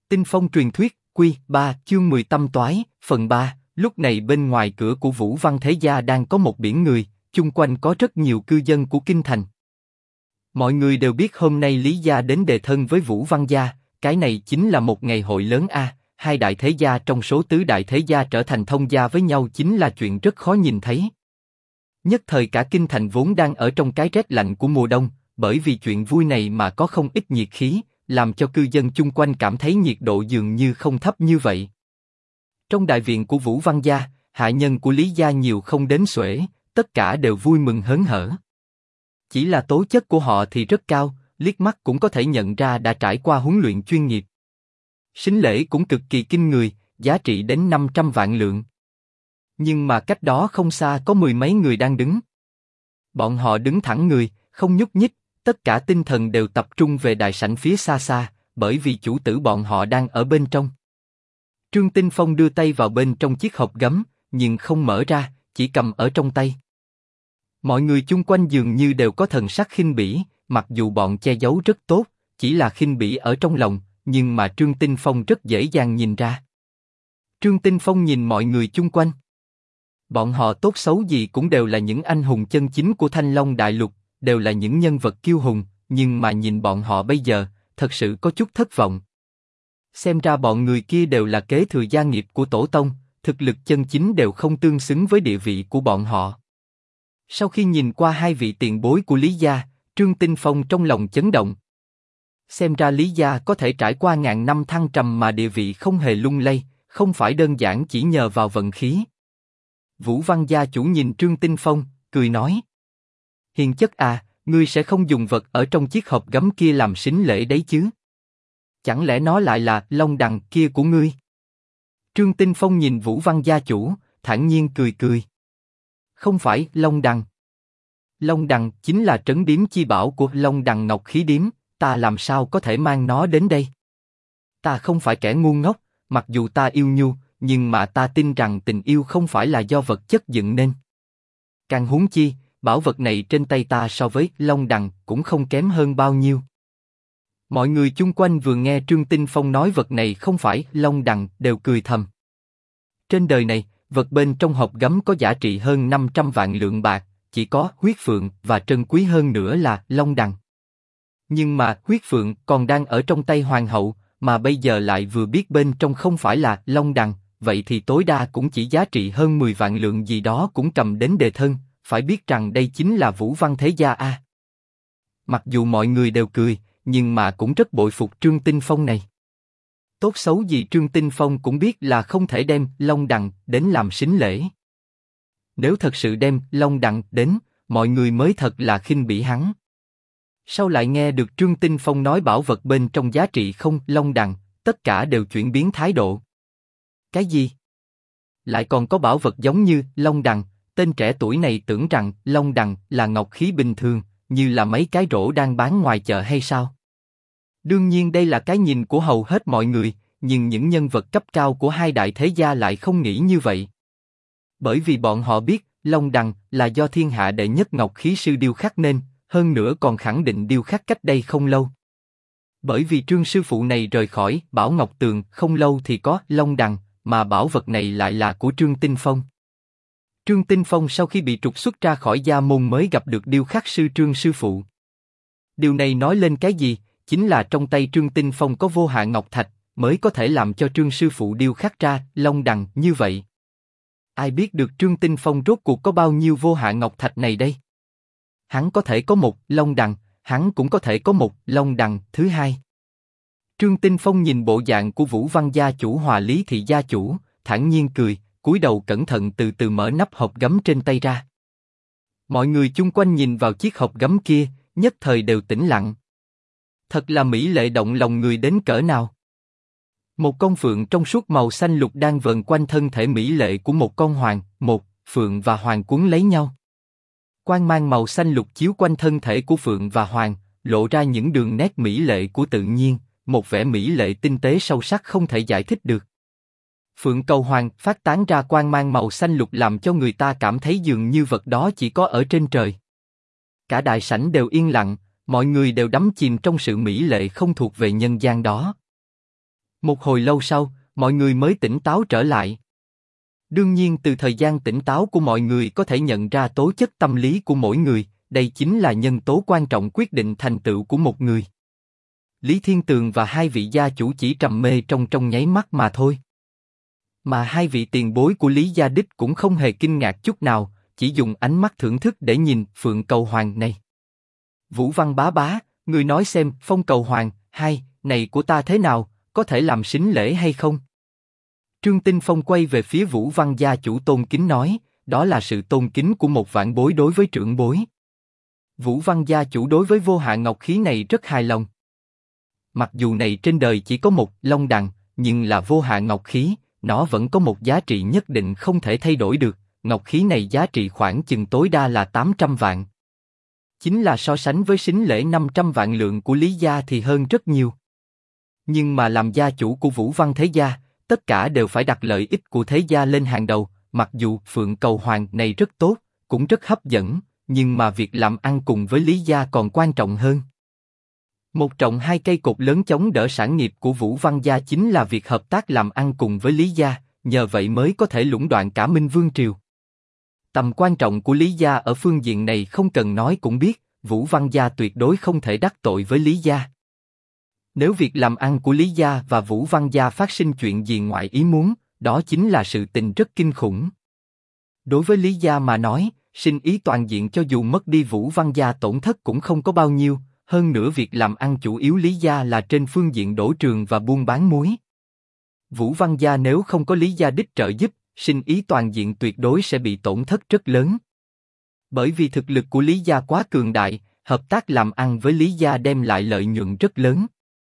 Tinh phong truyền thuyết, Quy 3, chương 10 Tâm toái, phần 3. Lúc này bên ngoài cửa của Vũ Văn Thế Gia đang có một biển người, chung quanh có rất nhiều cư dân của kinh thành. Mọi người đều biết hôm nay Lý Gia đến đề thân với Vũ Văn Gia, cái này chính là một ngày hội lớn a. Hai đại thế gia trong số tứ đại thế gia trở thành thông gia với nhau chính là chuyện rất khó nhìn thấy. Nhất thời cả kinh thành vốn đang ở trong cái rét lạnh của mùa đông, bởi vì chuyện vui này mà có không ít nhiệt khí, làm cho cư dân chung quanh cảm thấy nhiệt độ dường như không thấp như vậy. Trong đại viện của Vũ Văn Gia, hạ nhân của Lý Gia nhiều không đếm xuể, tất cả đều vui mừng hớn hở. Chỉ là tố chất của họ thì rất cao, liếc mắt cũng có thể nhận ra đã trải qua huấn luyện chuyên nghiệp. Sính lễ cũng cực kỳ kinh người, giá trị đến 500 vạn lượng. Nhưng mà cách đó không xa có mười mấy người đang đứng. Bọn họ đứng thẳng người, không nhúc nhích, tất cả tinh thần đều tập trung về đại sảnh phía xa xa, bởi vì chủ tử bọn họ đang ở bên trong. Trương Tinh Phong đưa tay vào bên trong chiếc hộp gấm, nhưng không mở ra, chỉ cầm ở trong tay. Mọi người chung quanh dường như đều có thần sắc khinh bỉ, mặc dù bọn che giấu rất tốt, chỉ là khinh bỉ ở trong lòng, nhưng mà Trương Tinh Phong rất dễ dàng nhìn ra. Trương Tinh Phong nhìn mọi người chung quanh. Bọn họ tốt xấu gì cũng đều là những anh hùng chân chính của Thanh Long Đại Lục, đều là những nhân vật kiêu hùng, nhưng mà nhìn bọn họ bây giờ, thật sự có chút thất vọng. Xem ra bọn người kia đều là kế thừa gia nghiệp của tổ tông, thực lực chân chính đều không tương xứng với địa vị của bọn họ. Sau khi nhìn qua hai vị tiền bối của Lý Gia, Trương Tinh Phong trong lòng chấn động. Xem ra Lý Gia có thể trải qua ngàn năm thăng trầm mà địa vị không hề lung lay, không phải đơn giản chỉ nhờ vào vận khí. Vũ Văn Gia chủ nhìn Trương Tinh Phong, cười nói: Hiền chất à, ngươi sẽ không dùng vật ở trong chiếc hộp gấm kia làm sính lễ đấy chứ? Chẳng lẽ nó lại là long đằng kia của ngươi? Trương Tinh Phong nhìn Vũ Văn Gia chủ, thản nhiên cười cười. Không phải long đằng. Long đằng chính là trấn điếm chi bảo của Long Đằng Ngọc Khí Điếm, ta làm sao có thể mang nó đến đây? Ta không phải kẻ ngu ngốc, mặc dù ta yêu nhu, nhưng mà ta tin rằng tình yêu không phải là do vật chất dựng nên. Càng huống chi, bảo vật này trên tay ta so với Long Đằng cũng không kém hơn bao nhiêu. Mọi người chung quanh vừa nghe Trương Tinh Phong nói vật này không phải Long Đằng đều cười thầm. Trên đời này, vật bên trong hộp gấm có giá trị hơn 500 vạn lượng bạc, chỉ có huyết phượng và trân quý hơn nữa là Long Đằng. Nhưng mà huyết phượng còn đang ở trong tay hoàng hậu, mà bây giờ lại vừa biết bên trong không phải là Long Đằng, vậy thì tối đa cũng chỉ giá trị hơn 10 vạn lượng gì đó cũng cầm đến đề thân, phải biết rằng đây chính là Vũ Văn Thế Gia a. Mặc dù mọi người đều cười, nhưng mà cũng rất bội phục Trương Tinh Phong này. Tốt xấu gì Trương Tinh Phong cũng biết là không thể đem Long Đằng đến làm sính lễ. Nếu thật sự đem Long Đằng đến, mọi người mới thật là khinh bỉ hắn. Sau lại nghe được Trương Tinh Phong nói bảo vật bên trong giá trị không Long Đằng, tất cả đều chuyển biến thái độ. Cái gì? Lại còn có bảo vật giống như Long Đằng? Tên trẻ tuổi này tưởng rằng Long Đằng là ngọc khí bình thường, như là mấy cái rổ đang bán ngoài chợ hay sao? Đương nhiên đây là cái nhìn của hầu hết mọi người, nhưng những nhân vật cấp cao của hai đại thế gia lại không nghĩ như vậy. Bởi vì bọn họ biết, Long Đằng là do thiên hạ đệ nhất ngọc khí sư điêu khắc nên, hơn nữa còn khẳng định điêu khắc cách đây không lâu. Bởi vì Trương sư phụ này rời khỏi Bảo Ngọc Tường không lâu thì có Long Đằng, mà bảo vật này lại là của Trương Tinh Phong. Trương Tinh Phong sau khi bị trục xuất ra khỏi gia môn mới gặp được điêu khắc sư Trương sư phụ. Điều này nói lên cái gì? Chính là trong tay Trương Tinh Phong có vô hạn ngọc thạch, mới có thể làm cho Trương sư phụ điêu khắc ra Long Đằng như vậy. Ai biết được Trương Tinh Phong rốt cuộc có bao nhiêu vô hạn ngọc thạch này đây? Hắn có thể có một Long Đằng, hắn cũng có thể có một Long Đằng thứ hai. Trương Tinh Phong nhìn bộ dạng của Vũ Văn Gia chủ Hòa Lý thị gia chủ, thản nhiên cười, cúi đầu cẩn thận từ từ mở nắp hộp gấm trên tay ra. Mọi người chung quanh nhìn vào chiếc hộp gấm kia, nhất thời đều tĩnh lặng. Thật là mỹ lệ động lòng người đến cỡ nào. Một con phượng trong suốt màu xanh lục đang vờn quanh thân thể mỹ lệ của một con hoàng, một phượng và hoàng cuốn lấy nhau. Quang mang màu xanh lục chiếu quanh thân thể của phượng và hoàng, lộ ra những đường nét mỹ lệ của tự nhiên, một vẻ mỹ lệ tinh tế sâu sắc không thể giải thích được. Phượng cầu hoàng phát tán ra quang mang màu xanh lục làm cho người ta cảm thấy dường như vật đó chỉ có ở trên trời. Cả đại sảnh đều yên lặng, mọi người đều đắm chìm trong sự mỹ lệ không thuộc về nhân gian đó. Một hồi lâu sau, mọi người mới tỉnh táo trở lại. Đương nhiên từ thời gian tỉnh táo của mọi người có thể nhận ra tố chất tâm lý của mỗi người, đây chính là nhân tố quan trọng quyết định thành tựu của một người. Lý Thiên Tường và hai vị gia chủ chỉ trầm mê trong nháy mắt mà thôi. Mà hai vị tiền bối của Lý Gia Đích cũng không hề kinh ngạc chút nào, chỉ dùng ánh mắt thưởng thức để nhìn Phượng Cầu Hoàng này. Vũ Văn bá bá, người nói xem Phong Cầu Hoàng, hai, này của ta thế nào, có thể làm sính lễ hay không? Trương Tinh Phong quay về phía Vũ Văn gia chủ tôn kính nói, đó là sự tôn kính của một vạn bối đối với trưởng bối. Vũ Văn gia chủ đối với vô hạ ngọc khí này rất hài lòng. Mặc dù này trên đời chỉ có một long đằng, nhưng là vô hạ ngọc khí, nó vẫn có một giá trị nhất định không thể thay đổi được. Ngọc khí này giá trị khoảng chừng tối đa là 800 vạn. Chính là so sánh với sính lễ 500 vạn lượng của Lý gia thì hơn rất nhiều. Nhưng mà làm gia chủ của Vũ Văn thế gia, tất cả đều phải đặt lợi ích của thế gia lên hàng đầu. Mặc dù Phượng Cầu Hoàng này rất tốt, cũng rất hấp dẫn, nhưng mà việc làm ăn cùng với Lý gia còn quan trọng hơn. Một trọng hai cây cột lớn chống đỡ sản nghiệp của Vũ Văn gia chính là việc hợp tác làm ăn cùng với Lý gia, nhờ vậy mới có thể lũng đoạn cả Minh Vương triều. Tầm quan trọng của Lý gia ở phương diện này không cần nói cũng biết, Vũ Văn gia tuyệt đối không thể đắc tội với Lý gia. Nếu việc làm ăn của Lý gia và Vũ Văn gia phát sinh chuyện gì ngoài ý muốn, đó chính là sự tình rất kinh khủng. Đối với Lý gia mà nói, sinh ý toàn diện cho dù mất đi Vũ Văn gia tổn thất cũng không có bao nhiêu, hơn nữa việc làm ăn chủ yếu Lý gia là trên phương diện đổ trường và buôn bán muối. Vũ Văn gia nếu không có Lý gia đích trợ giúp, sinh ý toàn diện tuyệt đối sẽ bị tổn thất rất lớn. Bởi vì thực lực của Lý gia quá cường đại, hợp tác làm ăn với Lý gia đem lại lợi nhuận rất lớn.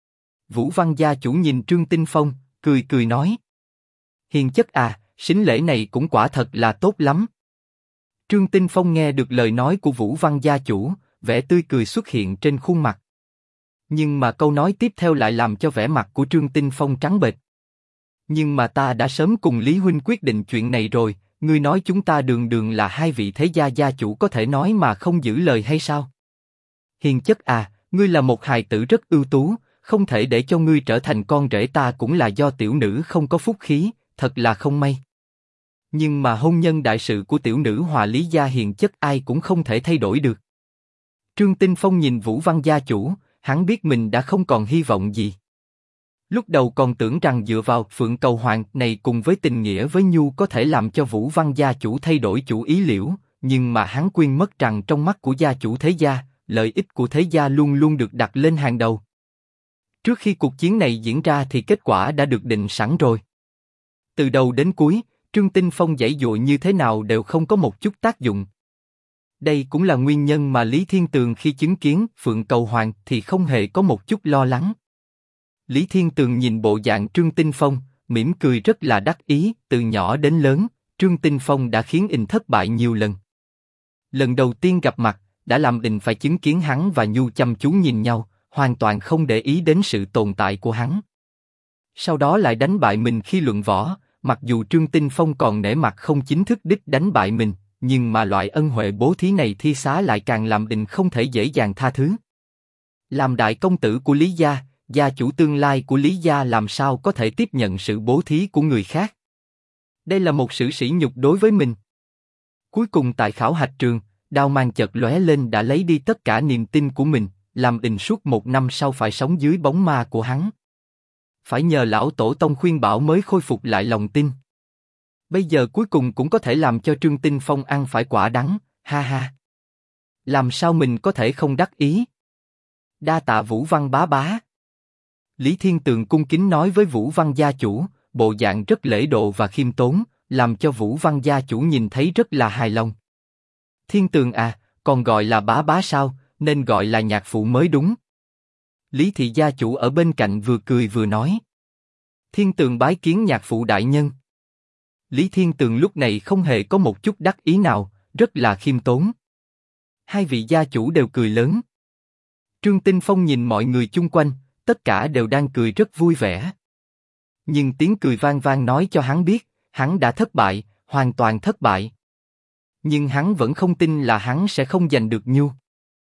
Vũ Văn gia chủ nhìn Trương Tinh Phong, cười cười nói: Hiền chất à, sính lễ này cũng quả thật là tốt lắm. Trương Tinh Phong nghe được lời nói của Vũ Văn gia chủ, vẻ tươi cười xuất hiện trên khuôn mặt. Nhưng mà câu nói tiếp theo lại làm cho vẻ mặt của Trương Tinh Phong trắng bệch. Nhưng mà ta đã sớm cùng Lý huynh quyết định chuyện này rồi, ngươi nói chúng ta đường đường là hai vị thế gia gia chủ có thể nói mà không giữ lời hay sao? Hiền chất à, ngươi là một hài tử rất ưu tú, không thể để cho ngươi trở thành con rể ta cũng là do tiểu nữ không có phúc khí, thật là không may. Nhưng mà hôn nhân đại sự của tiểu nữ hòa Lý gia hiền chất ai cũng không thể thay đổi được. Trương Tinh Phong nhìn Vũ Văn gia chủ, hắn biết mình đã không còn hy vọng gì. Lúc đầu còn tưởng rằng dựa vào Phượng Cầu Hoàng này cùng với tình nghĩa với Nhu có thể làm cho Vũ Văn gia chủ thay đổi chủ ý liễu, nhưng mà hắn quên mất rằng trong mắt của gia chủ thế gia, lợi ích của thế gia luôn luôn được đặt lên hàng đầu. Trước khi cuộc chiến này diễn ra thì kết quả đã được định sẵn rồi. Từ đầu đến cuối, Trương Tinh Phong giãy giụa như thế nào đều không có một chút tác dụng. Đây cũng là nguyên nhân mà Lý Thiên Tường khi chứng kiến Phượng Cầu Hoàng thì không hề có một chút lo lắng. Lý Thiên Tường nhìn bộ dạng Trương Tinh Phong, mỉm cười rất là đắc ý, từ nhỏ đến lớn, Trương Tinh Phong đã khiến ình thất bại nhiều lần. Lần đầu tiên gặp mặt, đã làm ình phải chứng kiến hắn và Nhu chăm chú nhìn nhau, hoàn toàn không để ý đến sự tồn tại của hắn. Sau đó lại đánh bại mình khi luận võ, mặc dù Trương Tinh Phong còn nể mặt không chính thức đích đánh bại mình, nhưng mà loại ân huệ bố thí này thi xá lại càng làm ình không thể dễ dàng tha thứ. Làm đại công tử của Lý gia, gia chủ tương lai của Lý gia làm sao có thể tiếp nhận sự bố thí của người khác? Đây là một sự sỉ nhục đối với mình. Cuối cùng tại khảo hạch trường, đao mang chợt lóe lên đã lấy đi tất cả niềm tin của mình, làm ình suốt 1 năm sau phải sống dưới bóng ma của hắn. Phải nhờ lão tổ tông khuyên bảo mới khôi phục lại lòng tin. Bây giờ cuối cùng cũng có thể làm cho Trương Tinh Phong ăn phải quả đắng, ha ha. Làm sao mình có thể không đắc ý? Đa tạ Vũ Văn bá bá. Lý Thiên Tường cung kính nói với Vũ Văn gia chủ, bộ dạng rất lễ độ và khiêm tốn, làm cho Vũ Văn gia chủ nhìn thấy rất là hài lòng. Thiên Tường à, còn gọi là bá bá sao, nên gọi là nhạc phụ mới đúng. Lý thị gia chủ ở bên cạnh vừa cười vừa nói. Thiên Tường bái kiến nhạc phụ đại nhân. Lý Thiên Tường lúc này không hề có một chút đắc ý nào, rất là khiêm tốn. Hai vị gia chủ đều cười lớn. Trương Tinh Phong nhìn mọi người chung quanh, tất cả đều đang cười rất vui vẻ. Nhưng tiếng cười vang vang nói cho hắn biết, hắn đã thất bại, hoàn toàn thất bại. Nhưng hắn vẫn không tin là hắn sẽ không giành được Nhu.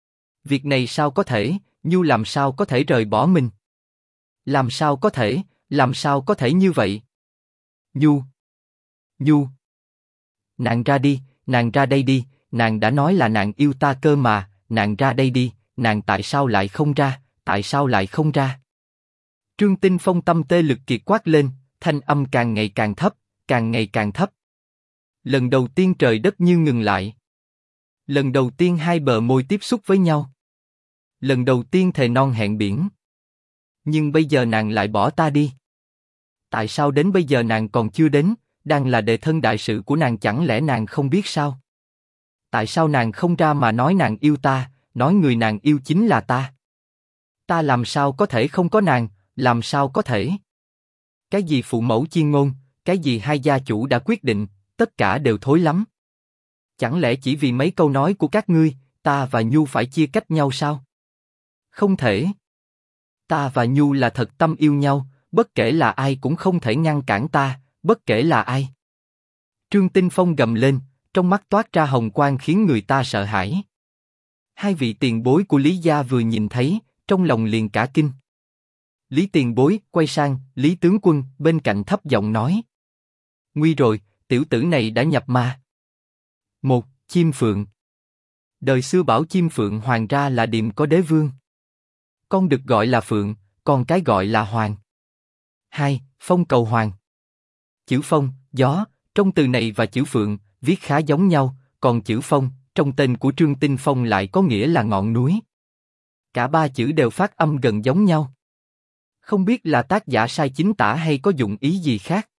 Việc này sao có thể, Nhu làm sao có thể rời bỏ mình? Làm sao có thể, làm sao có thể như vậy? Nhu, Nhu, nàng ra đi, nàng ra đây đi, nàng đã nói là nàng yêu ta cơ mà, nàng ra đây đi, nàng tại sao lại không ra, tại sao lại không ra? Trương Tinh Phong tâm tê lực kiệt quát lên, thanh âm càng ngày càng thấp, càng ngày càng thấp. Lần đầu tiên trời đất như ngừng lại. Lần đầu tiên hai bờ môi tiếp xúc với nhau. Lần đầu tiên thề non hẹn biển. Nhưng bây giờ nàng lại bỏ ta đi. Tại sao đến bây giờ nàng còn chưa đến, đang là đệ thân đại sự của nàng, chẳng lẽ nàng không biết sao? Tại sao nàng không ra mà nói nàng yêu ta, nói người nàng yêu chính là ta? Ta làm sao có thể không có nàng, làm sao có thể? Cái gì phụ mẫu chiên ngôn, cái gì hai gia chủ đã quyết định, tất cả đều thối lắm. Chẳng lẽ chỉ vì mấy câu nói của các ngươi, ta và Nhu phải chia cách nhau sao? Không thể. Ta và Nhu là thật tâm yêu nhau, bất kể là ai cũng không thể ngăn cản ta, bất kể là ai. Trương Tinh Phong gầm lên, trong mắt toát ra hồng quang khiến người ta sợ hãi. Hai vị tiền bối của Lý gia vừa nhìn thấy, trong lòng liền cả kinh. Lý tiền bối quay sang, Lý tướng quân bên cạnh thấp giọng nói: nguy rồi, tiểu tử này đã nhập ma. Một, chim phượng. Đời xưa bảo chim phượng hoàng ra là điềm có đế vương. Con được gọi là phượng, còn cái gọi là hoàng. Hai, phong cầu hoàng. Chữ phong, gió, trong từ này và chữ phượng, viết khá giống nhau, còn chữ phong, trong tên của Trương Tinh Phong lại có nghĩa là ngọn núi. Cả ba chữ đều phát âm gần giống nhau. Không biết là tác giả sai chính tả hay có dụng ý gì khác.